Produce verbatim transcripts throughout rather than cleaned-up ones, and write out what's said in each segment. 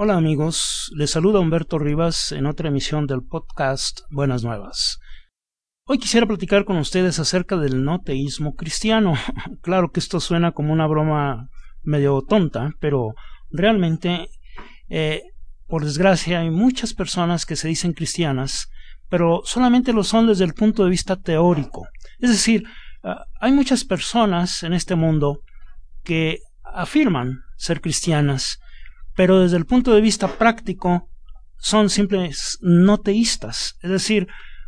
Hola amigos, les saluda Humberto Rivas en otra emisión del podcast Buenas Nuevas. Hoy quisiera platicar con ustedes acerca del no teísmo cristiano. Claro que esto suena como una broma medio tonta, pero realmente, eh, por desgracia, hay muchas personas que se dicen cristianas, pero solamente lo son desde el punto de vista teórico. Es decir, uh, hay muchas personas en este mundo que afirman ser cristianas, pero desde el punto de vista práctico son simples no teístas, es decir,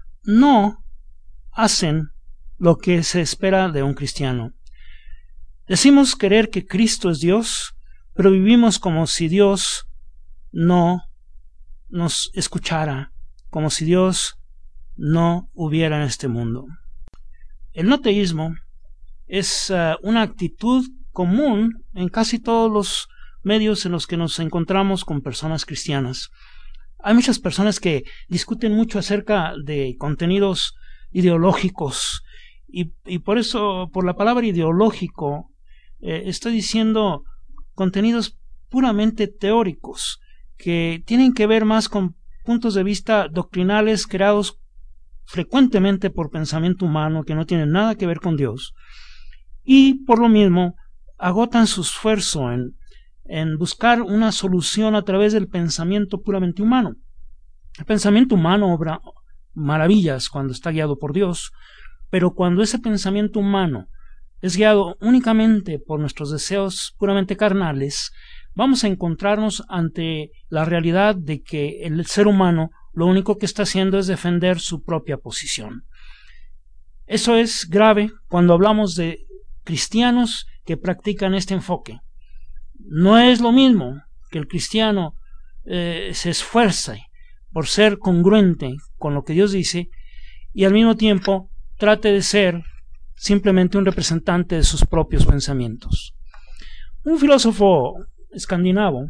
no hacen lo que se espera de un cristiano. Decimos querer que Cristo es Dios, pero vivimos como si Dios no nos escuchara, como si Dios no hubiera en este mundo. El no teísmo es uh, una actitud común en casi todos los medios en los que nos encontramos con personas cristianas. Hay muchas personas que discuten mucho acerca de contenidos ideológicos y, y por eso, por la palabra ideológico, eh, estoy diciendo contenidos puramente teóricos que tienen que ver más con puntos de vista doctrinales creados frecuentemente por pensamiento humano que no tienen nada que ver con Dios y por lo mismo agotan su esfuerzo en en buscar una solución a través del pensamiento puramente humano. El pensamiento humano obra maravillas cuando está guiado por Dios, pero cuando ese pensamiento humano es guiado únicamente por nuestros deseos puramente carnales, vamos a encontrarnos ante la realidad de que el ser humano lo único que está haciendo es defender su propia posición. Eso es grave cuando hablamos de cristianos que practican este enfoque. No es lo mismo que el cristiano eh, se esfuerce por ser congruente con lo que Dios dice y al mismo tiempo trate de ser simplemente un representante de sus propios pensamientos. Un filósofo escandinavo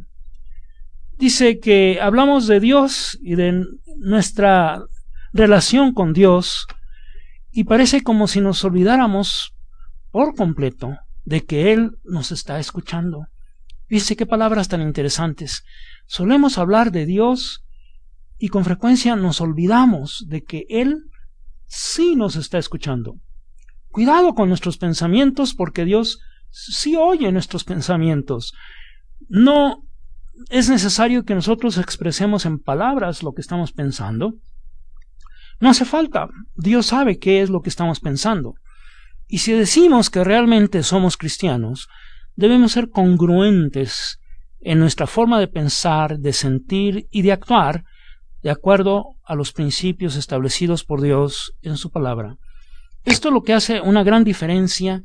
dice que hablamos de Dios y de nuestra relación con Dios y parece como si nos olvidáramos por completo de que Él nos está escuchando. Dice qué palabras tan interesantes. Solemos hablar de Dios y con frecuencia nos olvidamos de que Él sí nos está escuchando. Cuidado con nuestros pensamientos porque Dios sí oye nuestros pensamientos. No es necesario que nosotros expresemos en palabras lo que estamos pensando. No hace falta. Dios sabe qué es lo que estamos pensando. Y si decimos que realmente somos cristianos, debemos ser congruentes en nuestra forma de pensar, de sentir y de actuar de acuerdo a los principios establecidos por Dios en su palabra. Esto es lo que hace una gran diferencia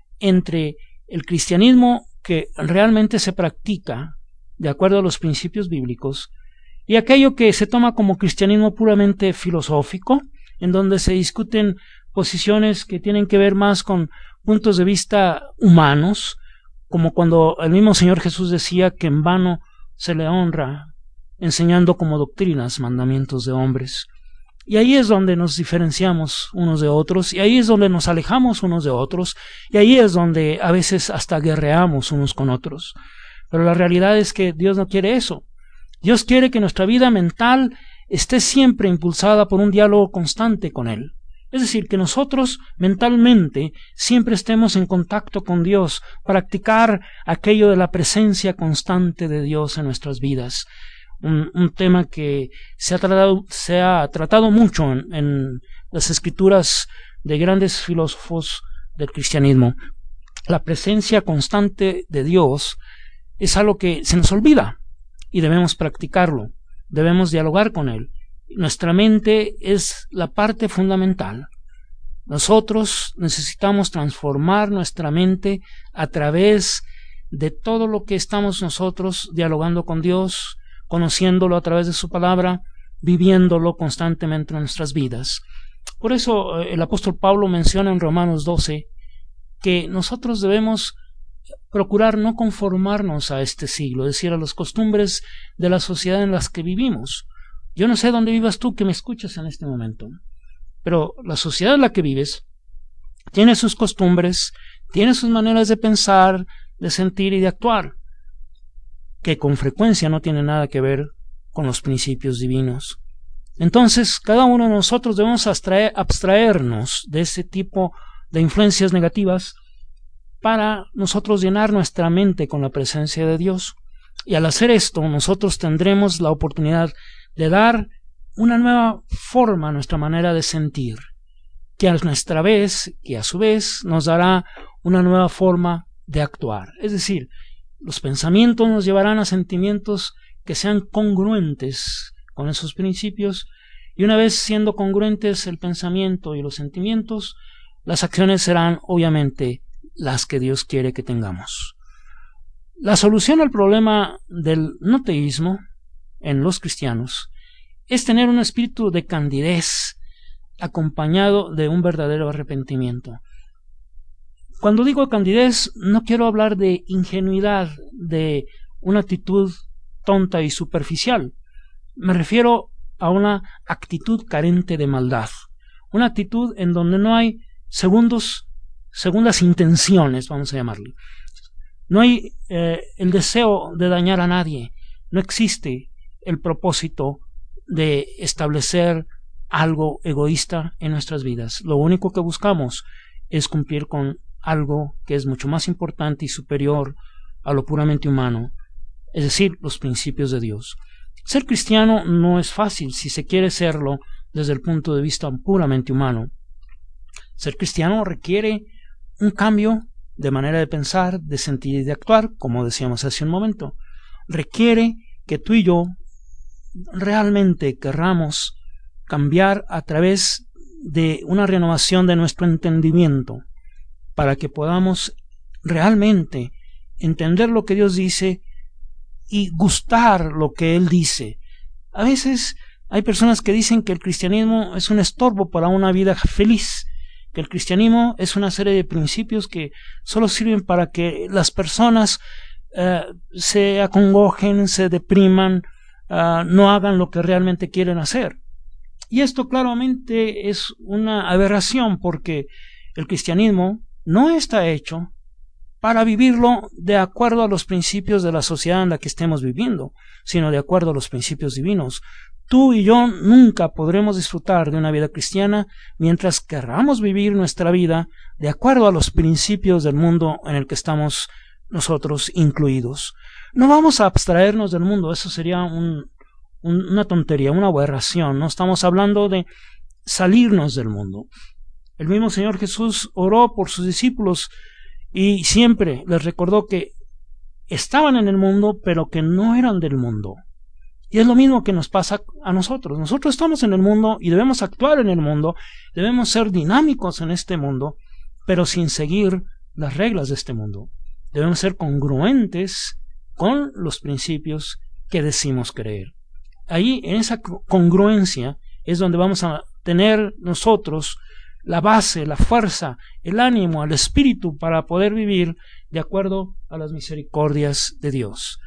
entre el cristianismo que realmente se practica de acuerdo a los principios bíblicos y aquello que se toma como cristianismo puramente filosófico, en donde se discuten posiciones que tienen que ver más con puntos de vista humanos, como cuando el mismo Señor Jesús decía que en vano se le honra enseñando como doctrinas mandamientos de hombres. Y ahí es donde nos diferenciamos unos de otros, y ahí es donde nos alejamos unos de otros, y ahí es donde a veces hasta guerreamos unos con otros. Pero la realidad es que Dios no quiere eso. Dios quiere que nuestra vida mental esté siempre impulsada por un diálogo constante con Él. Es decir, que nosotros mentalmente siempre estemos en contacto con Dios, practicar aquello de la presencia constante de Dios en nuestras vidas. Un, un tema que se ha tratado, se ha tratado mucho en, en las escrituras de grandes filósofos del cristianismo. La presencia constante de Dios es algo que se nos olvida y debemos practicarlo, debemos dialogar con Él. Nuestra mente es la parte fundamental. Nosotros necesitamos transformar nuestra mente a través de todo lo que estamos nosotros dialogando con Dios, conociéndolo a través de su palabra, viviéndolo constantemente en nuestras vidas. Por eso el apóstol Pablo menciona en Romanos doce que nosotros debemos procurar no conformarnos a este siglo, es decir, a las costumbres de la sociedad en las que vivimos. Yo no sé dónde vivas tú que me escuchas en este momento, pero la sociedad en la que vives tiene sus costumbres, tiene sus maneras de pensar, de sentir y de actuar. que con frecuencia no tiene nada que ver con los principios divinos. Entonces, cada uno de nosotros debemos abstraer, abstraernos de ese tipo de influencias negativas para nosotros llenar nuestra mente con la presencia de Dios. Y al hacer esto, nosotros tendremos la oportunidad de dar una nueva forma a nuestra manera de sentir, que a nuestra vez, que a su vez nos dará una nueva forma de actuar. Es decir, los pensamientos nos llevarán a sentimientos que sean congruentes con esos principios, y una vez siendo congruentes el pensamiento y los sentimientos, las acciones serán obviamente las que Dios quiere que tengamos. La solución al problema del no teísmo en los cristianos es tener un espíritu de candidez acompañado de un verdadero arrepentimiento. Cuando digo candidez, no quiero hablar de ingenuidad, de una actitud tonta y superficial. Me refiero a una actitud carente de maldad, una actitud en donde no hay segundos, segundas intenciones, vamos a llamarlo. No hay eh, el deseo de dañar a nadie, no existe el propósito de establecer algo egoísta en nuestras vidas. Lo único que buscamos es cumplir con algo que es mucho más importante y superior a lo puramente humano, es decir, los principios de Dios. Ser cristiano no es fácil si se quiere serlo desde el punto de vista puramente humano. Ser cristiano requiere un cambio de manera de pensar, de sentir y de actuar, como decíamos hace un momento. Requiere que tú y yo realmente querramos cambiar a través de una renovación de nuestro entendimiento, para que podamos realmente entender lo que Dios dice y gustar lo que Él dice. A veces hay personas que dicen que el cristianismo es un estorbo para una vida feliz, que el cristianismo es una serie de principios que solo sirven para que las personas uh, se acongojen, se depriman, uh, no hagan lo que realmente quieren hacer. Y esto claramente es una aberración, porque el cristianismo no está hecho para vivirlo de acuerdo a los principios de la sociedad en la que estemos viviendo, sino de acuerdo a los principios divinos. Tú y yo nunca podremos disfrutar de una vida cristiana mientras querramos vivir nuestra vida de acuerdo a los principios del mundo en el que estamos nosotros incluidos. No vamos a abstraernos del mundo, eso sería un, un, una tontería, una aberración. No estamos hablando de salirnos del mundo. El mismo Señor Jesús oró por sus discípulos y siempre les recordó que estaban en el mundo, pero que no eran del mundo. Y es lo mismo que nos pasa a nosotros. Nosotros estamos en el mundo y debemos actuar en el mundo, debemos ser dinámicos en este mundo, pero sin seguir las reglas de este mundo. Debemos ser congruentes con los principios que decimos creer. Ahí, en esa congruencia, es donde vamos a tener nosotros la base, la fuerza, el ánimo, el espíritu para poder vivir de acuerdo a las misericordias de Dios.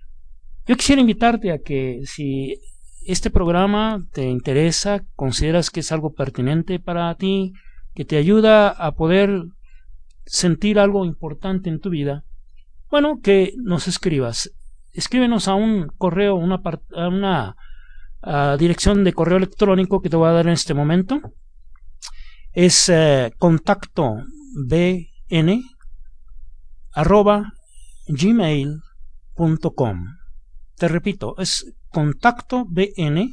Yo quisiera invitarte a que, si este programa te interesa, consideras que es algo pertinente para ti, que te ayuda a poder sentir algo importante en tu vida, bueno, que nos escribas. Escríbenos a un correo, una, a una a dirección de correo electrónico que te voy a dar en este momento. Es eh, contacto bn arroba gmail punto com. Te repito, es contacto bn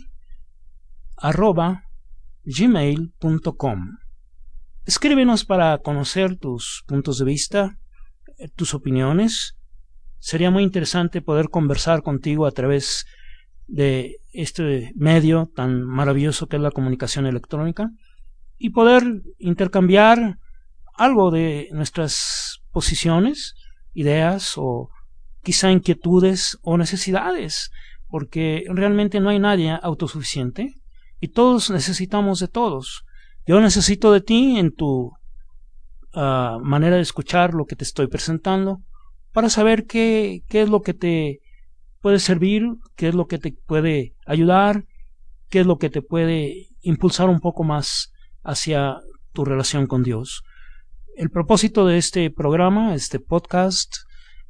arroba gmail punto com. Escríbenos para conocer tus puntos de vista, tus opiniones. Sería muy interesante poder conversar contigo a través de este medio tan maravilloso que es la comunicación electrónica, y poder intercambiar algo de nuestras posiciones, ideas o quizá inquietudes o necesidades, porque realmente no hay nadie autosuficiente y todos necesitamos de todos. Yo necesito de ti en tu uh, manera de escuchar lo que te estoy presentando, para saber qué, qué es lo que te puede servir, qué es lo que te puede ayudar, qué es lo que te puede impulsar un poco más hacia tu relación con Dios. El propósito de este programa, este podcast,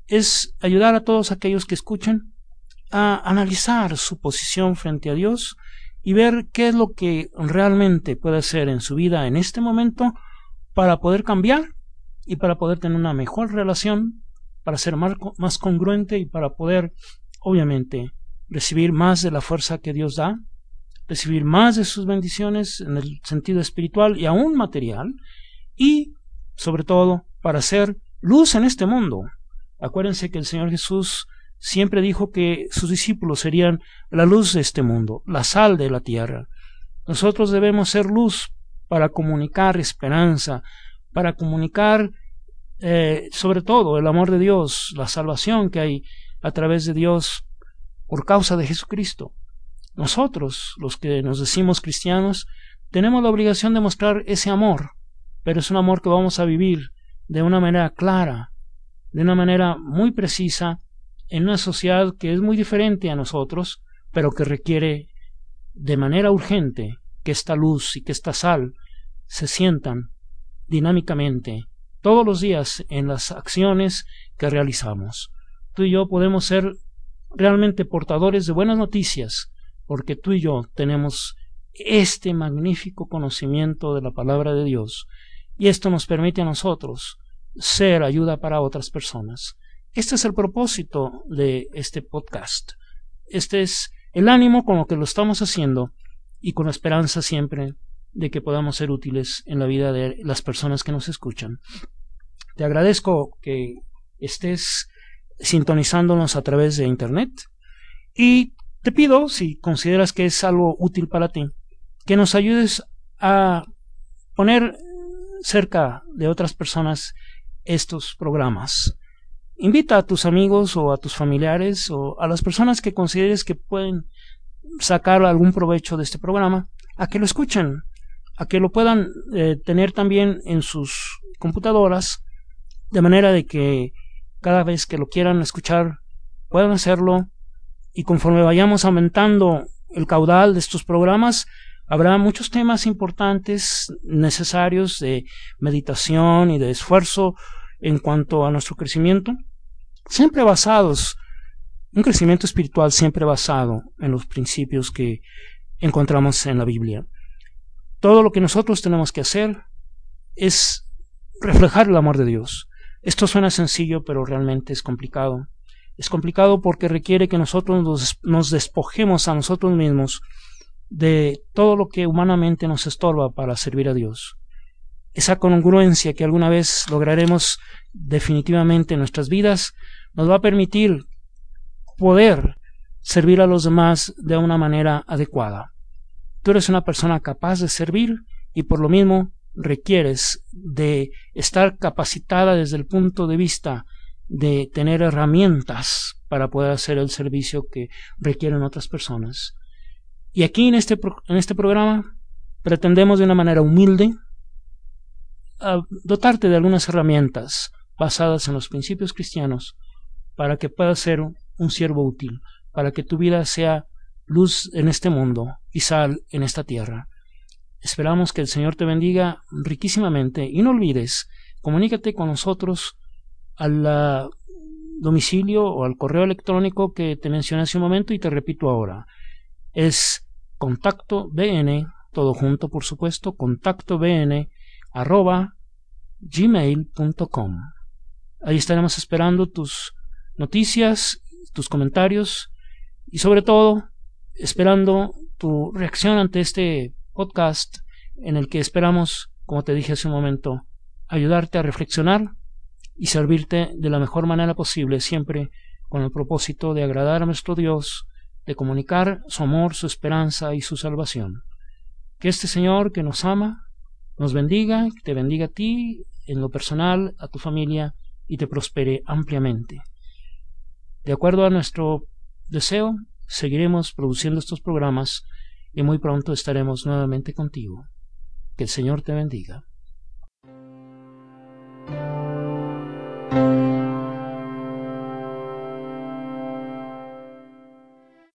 es ayudar a todos aquellos que escuchen a analizar su posición frente a Dios y ver qué es lo que realmente puede hacer en su vida en este momento para poder cambiar y para poder tener una mejor relación, para ser más, más congruente y para poder, obviamente, recibir más de la fuerza que Dios da, recibir más de sus bendiciones en el sentido espiritual y aún material, y sobre todo para ser luz en este mundo. Acuérdense que el Señor Jesús siempre dijo que sus discípulos serían la luz de este mundo, la sal de la tierra. Nosotros debemos ser luz para comunicar esperanza, para comunicar eh, sobre todo el amor de Dios, la salvación que hay a través de Dios por causa de Jesucristo. Nosotros, los que nos decimos cristianos, tenemos la obligación de mostrar ese amor, pero es un amor que vamos a vivir de una manera clara, de una manera muy precisa, en una sociedad que es muy diferente a nosotros, pero que requiere de manera urgente que esta luz y que esta sal se sientan dinámicamente todos los días en las acciones que realizamos. Tú y yo podemos ser realmente portadores de buenas noticias, porque tú y yo tenemos este magnífico conocimiento de la palabra de Dios, y esto nos permite a nosotros ser ayuda para otras personas. Este es el propósito de este podcast. Este es el ánimo con lo que lo estamos haciendo y con la esperanza siempre de que podamos ser útiles en la vida de las personas que nos escuchan. Te agradezco que estés sintonizándonos a través de internet y te pido, si consideras que es algo útil para ti, que nos ayudes a poner cerca de otras personas estos programas. Invita a tus amigos o a tus familiares o a las personas que consideres que pueden sacar algún provecho de este programa a que lo escuchen, a que lo puedan eh, tener también en sus computadoras, de manera de que cada vez que lo quieran escuchar puedan hacerlo, y conforme vayamos aumentando el caudal de estos programas, habrá muchos temas importantes necesarios de meditación y de esfuerzo en cuanto a nuestro crecimiento, siempre basados, un crecimiento espiritual siempre basado en los principios que encontramos en la Biblia. Todo lo que nosotros tenemos que hacer es reflejar el amor de Dios. Esto suena sencillo, pero realmente es complicado. Es complicado porque requiere que nosotros nos, nos despojemos a nosotros mismos de todo lo que humanamente nos estorba para servir a Dios. Esa congruencia que alguna vez lograremos definitivamente en nuestras vidas nos va a permitir poder servir a los demás de una manera adecuada. Tú eres una persona capaz de servir y por lo mismo requieres de estar capacitada desde el punto de vista de tener herramientas para poder hacer el servicio que requieren otras personas. Y aquí en este, en este programa pretendemos de una manera humilde a dotarte de algunas herramientas basadas en los principios cristianos para que puedas ser un siervo útil, para que tu vida sea luz en este mundo y sal en esta tierra. Esperamos que el Señor te bendiga riquísimamente y no olvides, comunícate con nosotros al domicilio o al correo electrónico que te mencioné hace un momento y te repito ahora. Es contacto bn, todo junto por supuesto, contacto bn arroba gmail punto com. Ahí estaremos esperando tus noticias, tus comentarios y sobre todo esperando tu reacción ante este podcast en el que esperamos, como te dije hace un momento, ayudarte a reflexionar y servirte de la mejor manera posible, siempre con el propósito de agradar a nuestro Dios, de comunicar su amor, su esperanza y su salvación. Que este Señor que nos ama, nos bendiga, que te bendiga a ti, en lo personal, a tu familia, y te prospere ampliamente. De acuerdo a nuestro deseo, seguiremos produciendo estos programas y muy pronto estaremos nuevamente contigo. Que el Señor te bendiga.